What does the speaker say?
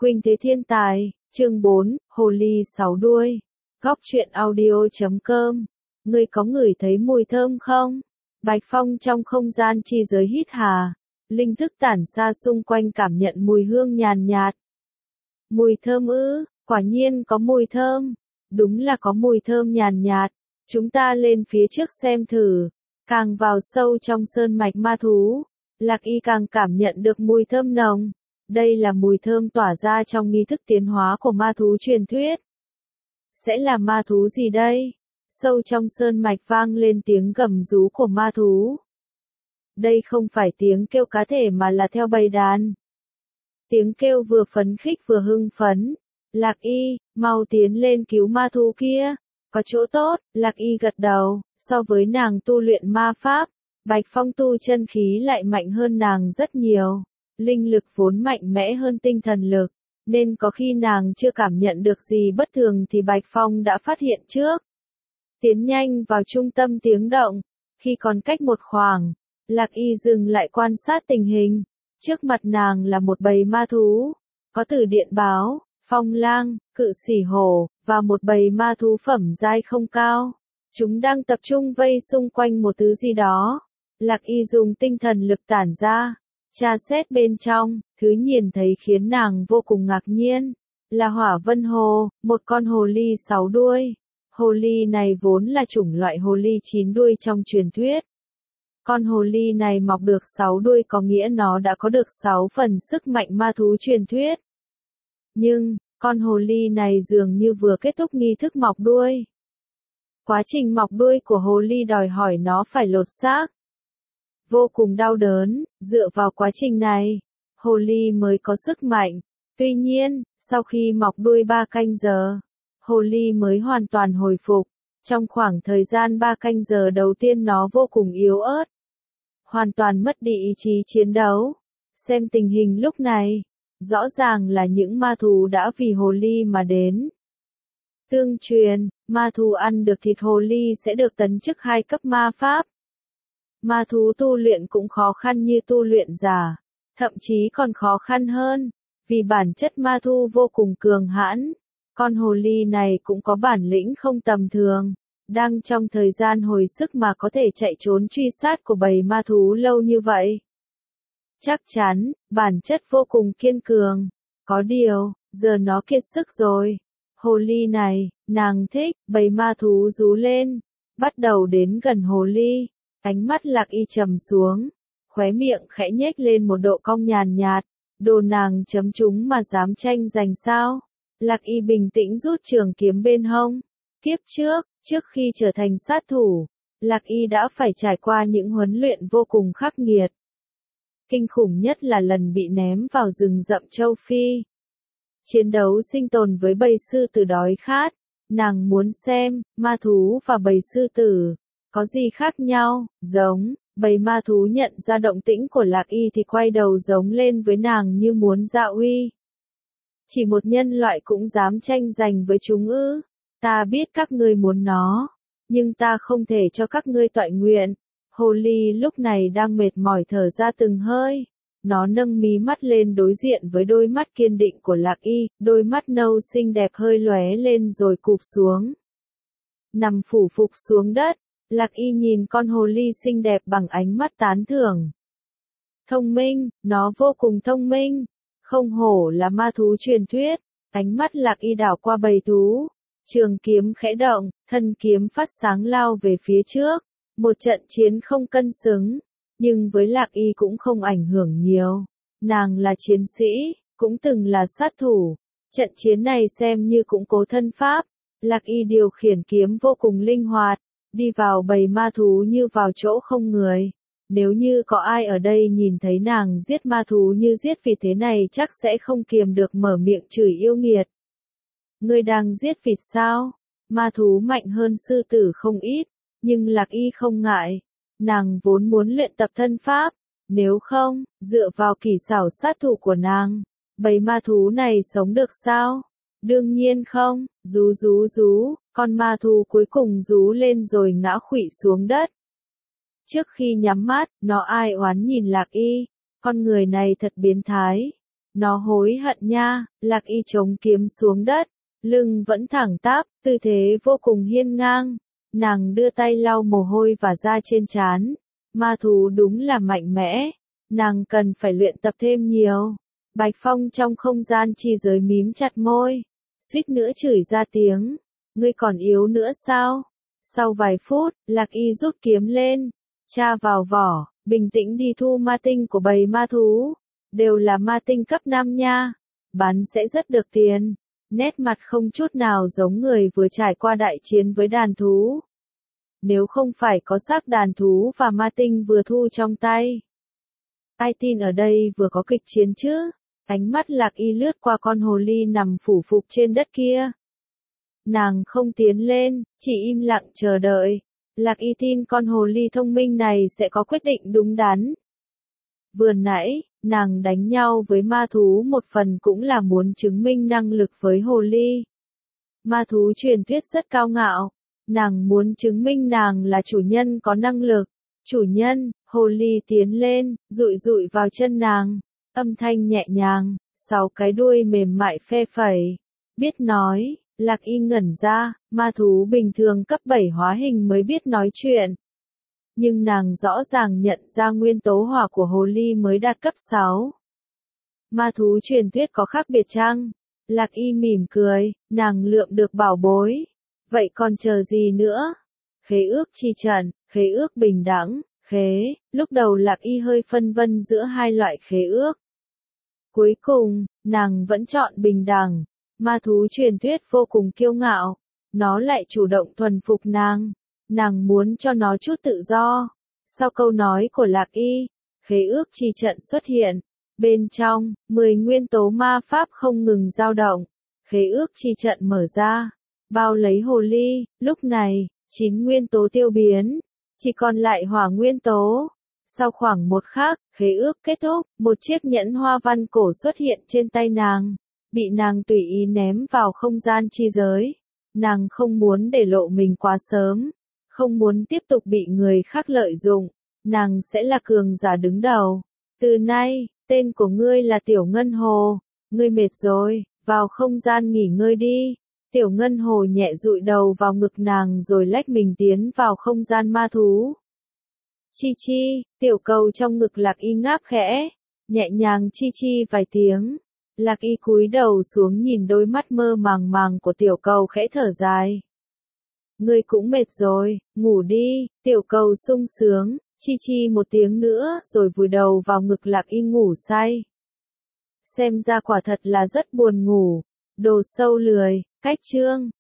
Khuynh Thế Thiên Tài, chương 4, Hồ ly 6 đuôi. Góc truyện audio.com. Ngươi có ngửi thấy mùi thơm không? Bạch Phong trong không gian chi giới hít hà, linh thức tản ra xung quanh cảm nhận mùi hương nhàn nhạt. Mùi thơm ư? Quả nhiên có mùi thơm. Đúng là có mùi thơm nhàn nhạt. Chúng ta lên phía trước xem thử. Càng vào sâu trong sơn mạch ma thú, Lạc Y càng cảm nhận được mùi thơm nồng. Đây là mùi thơm tỏa ra trong nghi thức tiến hóa của ma thú truyền thuyết. Sẽ là ma thú gì đây? Sâu trong sơn mạch vang lên tiếng gầm rú của ma thú. Đây không phải tiếng kêu cá thể mà là theo bầy đàn. Tiếng kêu vừa phấn khích vừa hưng phấn. Lạc Y, mau tiến lên cứu ma thú kia. Có chỗ tốt, Lạc Y gật đầu. So với nàng tu luyện ma pháp, Bạch Phong tu chân khí lại mạnh hơn nàng rất nhiều. Linh lực vốn mạnh mẽ hơn tinh thần lực, nên có khi nàng chưa cảm nhận được gì bất thường thì Bạch Phong đã phát hiện trước. Tiến nhanh vào trung tâm tiếng động, khi còn cách một khoảng, Lạc Y dừng lại quan sát tình hình. Trước mặt nàng là một bầy ma thú, có Tử Điện Báo, Phong Lang, Cự Sỉ Hổ, và một bầy ma thú phẩm giai không cao. Chúng đang tập trung vây xung quanh một thứ gì đó. Lạc Y dùng tinh thần lực tản ra, tra xét bên trong, thứ nhìn thấy khiến nàng vô cùng ngạc nhiên. Là Hỏa Vân Hồ, một con hồ ly 6 đuôi. Hồ ly này vốn là chủng loại hồ ly 9 đuôi trong truyền thuyết. Con hồ ly này mọc được 6 đuôi có nghĩa nó đã có được 6 phần sức mạnh ma thú truyền thuyết. Nhưng, con hồ ly này dường như vừa kết thúc nghi thức mọc đuôi. Quá trình mọc đuôi của hồ ly đòi hỏi nó phải lột xác. Vô cùng đau đớn, dựa vào quá trình này, hồ ly mới có sức mạnh. Tuy nhiên, sau khi mọc đuôi 3 canh giờ, hồ ly mới hoàn toàn hồi phục. Trong khoảng thời gian 3 canh giờ đầu tiên nó vô cùng yếu ớt, hoàn toàn mất đi ý chí chiến đấu. Xem tình hình lúc này, rõ ràng là những ma thú đã vì hồ ly mà đến. Tương truyền, ma thú ăn được thịt hồ ly sẽ được tấn chức 2 cấp ma pháp. Ma thú tu luyện cũng khó khăn như tu luyện giả, thậm chí còn khó khăn hơn, vì bản chất ma thú vô cùng cường hãn. Con hồ ly này cũng có bản lĩnh không tầm thường, đang trong thời gian hồi sức mà có thể chạy trốn truy sát của bầy ma thú lâu như vậy. Chắc chắn, bản chất vô cùng kiên cường. Có điều, giờ nó kiệt sức rồi. Hồ ly này, nàng thích, bầy ma thú rú lên, bắt đầu đến gần hồ ly. Ánh mắt Lạc Y trầm xuống, khóe miệng khẽ nhếch lên một độ cong nhàn nhạt. Đồ nàng chấm chúng mà dám tranh giành sao? Lạc Y bình tĩnh rút trường kiếm bên hông. Kiếp trước khi trở thành sát thủ, Lạc Y đã phải trải qua những huấn luyện vô cùng khắc nghiệt. Kinh khủng nhất là lần bị ném vào rừng rậm châu Phi. Chiến đấu sinh tồn với bầy sư tử đói khát. Nàng muốn xem, ma thú và bầy sư tử có gì khác nhau? Giống. Bầy ma thú nhận ra động tĩnh của Lạc Y thì quay đầu giống lên với nàng như muốn ra uy. Chỉ một nhân loại cũng dám tranh giành với chúng ư? Ta biết các ngươi muốn nó, nhưng ta không thể cho các ngươi toại nguyện. Hồ ly lúc này đang mệt mỏi thở ra từng hơi. Nó nâng mí mắt lên đối diện với đôi mắt kiên định của Lạc Y, đôi mắt nâu xinh đẹp hơi lóe lên rồi cụp xuống. Nằm phủ phục xuống đất, Lạc Y nhìn con hồ ly xinh đẹp bằng ánh mắt tán thưởng. Thông minh, nó vô cùng thông minh. Không hổ là ma thú truyền thuyết. Ánh mắt Lạc Y đảo qua bầy thú. Trường kiếm khẽ động, thân kiếm phát sáng lao về phía trước. Một trận chiến không cân xứng, nhưng với Lạc Y cũng không ảnh hưởng nhiều. Nàng là chiến sĩ, cũng từng là sát thủ. Trận chiến này xem như củng cố thân pháp. Lạc Y điều khiển kiếm vô cùng linh hoạt, đi vào bầy ma thú như vào chỗ không người. Nếu như có ai ở đây nhìn thấy nàng giết ma thú như giết vịt thế này chắc sẽ không kiềm được mở miệng chửi yêu nghiệt. Ngươi đang giết vịt sao? Ma thú mạnh hơn sư tử không ít, nhưng Lạc Y không ngại. Nàng vốn muốn luyện tập thân pháp, nếu không, dựa vào kỹ xảo sát thủ của nàng, bầy ma thú này sống được sao? Đương nhiên không. Rú rú rú, con ma thú cuối cùng rú lên rồi ngã khuỵu xuống đất. Trước khi nhắm mắt, nó ai oán nhìn Lạc Y, con người này thật biến thái. Nó hối hận nha, Lạc Y chống kiếm xuống đất, lưng vẫn thẳng tắp, tư thế vô cùng hiên ngang. Nàng đưa tay lau mồ hôi và da trên trán. Ma thú đúng là mạnh mẽ, nàng cần phải luyện tập thêm nhiều. Bạch Phong trong không gian chi giới mím chặt môi, suýt nữa chửi ra tiếng, ngươi còn yếu nữa sao? Sau vài phút, Lạc Y rút kiếm lên, tra vào vỏ, bình tĩnh đi thu ma tinh của bầy ma thú, đều là ma tinh cấp 5 nha, bán sẽ rất được tiền. Nét mặt không chút nào giống người vừa trải qua đại chiến với đàn thú. Nếu không phải có xác đàn thú và ma tinh vừa thu trong tay. Ai tin ở đây vừa có kịch chiến chứ? Ánh mắt Lạc Y lướt qua con hồ ly nằm phủ phục trên đất kia. Nàng không tiến lên, chỉ im lặng chờ đợi. Lạc Y tin con hồ ly thông minh này sẽ có quyết định đúng đắn. Vừa nãy, nàng đánh nhau với ma thú một phần cũng là muốn chứng minh năng lực với hồ ly. Ma thú truyền thuyết rất cao ngạo. Nàng muốn chứng minh nàng là chủ nhân có năng lực. Chủ nhân, hồ ly tiến lên, dụi dụi vào chân nàng. Âm thanh nhẹ nhàng, 6 cái đuôi mềm mại phe phẩy. Biết nói, Lạc Y ngẩn ra, ma thú bình thường cấp 7 hóa hình mới biết nói chuyện. Nhưng nàng rõ ràng nhận ra nguyên tố hỏa của hồ ly mới đạt cấp 6. Ma thú truyền thuyết có khác biệt chăng? Lạc Y mỉm cười, nàng lượm được bảo bối. Vậy còn chờ gì nữa? Khế ước chi trận, khế ước bình đẳng, khế, lúc đầu Lạc Y hơi phân vân giữa hai loại khế ước. Cuối cùng, nàng vẫn chọn bình đẳng. Ma thú truyền thuyết vô cùng kiêu ngạo, nó lại chủ động thuần phục nàng. Nàng muốn cho nó chút tự do. Sau câu nói của Lạc Y, khế ước chi trận xuất hiện. Bên trong, 10 nguyên tố ma pháp không ngừng dao động. Khế ước chi trận mở ra, bao lấy hồ ly. Lúc này, 9 nguyên tố tiêu biến, chỉ còn lại hỏa nguyên tố. Sau khoảng một khắc, khế ước kết thúc, một chiếc nhẫn hoa văn cổ xuất hiện trên tay nàng, bị nàng tùy ý ném vào không gian chi giới. Nàng không muốn để lộ mình quá sớm, không muốn tiếp tục bị người khác lợi dụng, nàng sẽ là cường giả đứng đầu. Từ nay, tên của ngươi là Tiểu Ngân Hồ, ngươi mệt rồi, vào không gian nghỉ ngơi đi. Tiểu Ngân Hồ nhẹ dụi đầu vào ngực nàng rồi lách mình tiến vào không gian ma thú. Chi chi, tiểu cầu trong ngực Lạc Y ngáp khẽ, nhẹ nhàng chi chi vài tiếng. Lạc Y cúi đầu xuống nhìn đôi mắt mơ màng màng của tiểu cầu khẽ thở dài. Ngươi cũng mệt rồi, ngủ đi, tiểu cầu sung sướng, chi chi một tiếng nữa rồi vùi đầu vào ngực Lạc Y ngủ say. Xem ra quả thật là rất buồn ngủ, đồ sâu lười, cách chương.